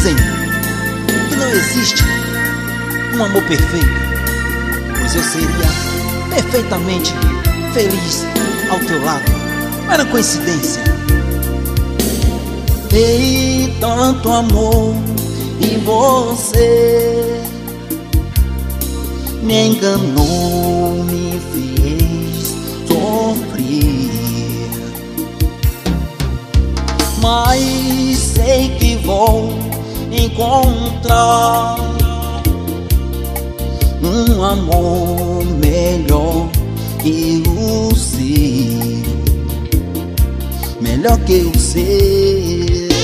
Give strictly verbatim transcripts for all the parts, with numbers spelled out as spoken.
Dizem que não existe um amor perfeito, pois eu seria perfeitamente feliz ao teu lado. Não era coincidência. Dei tanto amor e você me enganou, me fez sofrer. Mas sei que vou encontrar um amor melhor que o seu, melhor que o seu.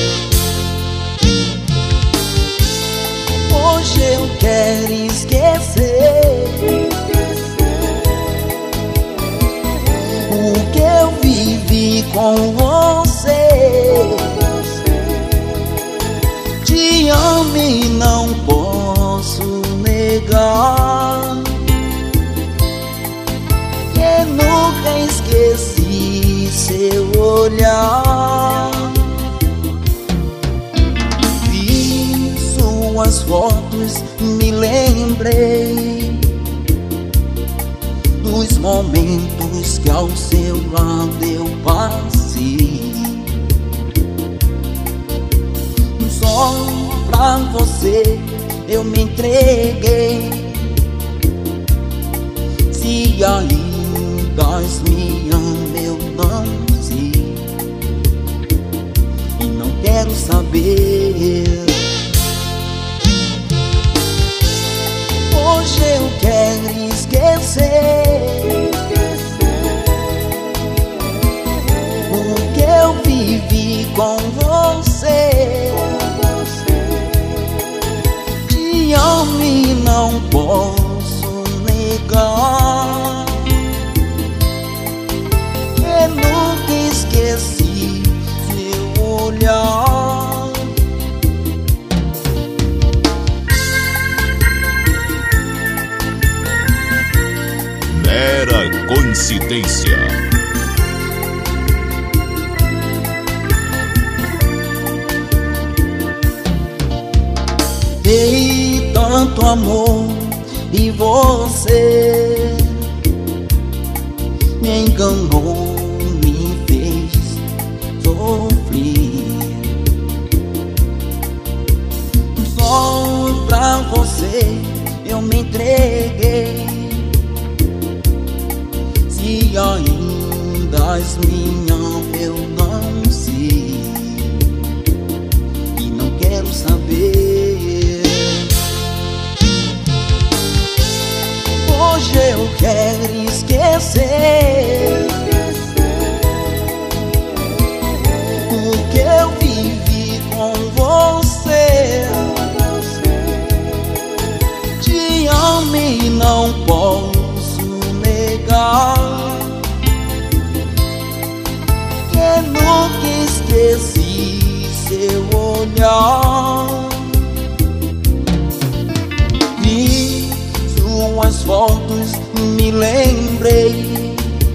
Hoje eu quero esquecer o que eu vivi com você. Te amo e não posso negar, que nunca esqueci seu olhar. Vi suas fotos, me lembrei dos momentos que ao seu lado eu passei. Só pra você eu me entreguei. Se ainda me ama eu não sei, e não quero saber. Hoje eu quero esquecer o que eu vivi com você. Te amo e não posso negar, que nunca esqueci seu olhar. Mera coincidência. Dei tanto amor e você me enganou, me fez sofrer. Só pra você eu me entreguei. Se ainda me ama eu não sei, e não quero saber. Hoje eu quero esquecer o que eu vivi com você. Te amo e não posso negar, que nunca esqueci seu olhar. Vi suas fotos, me lembrei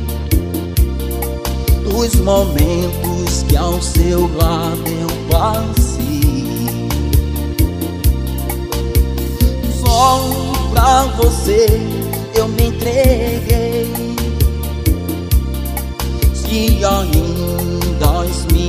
dos momentos que ao seu lado eu passei. Só pra você eu me entreguei. Se ainda me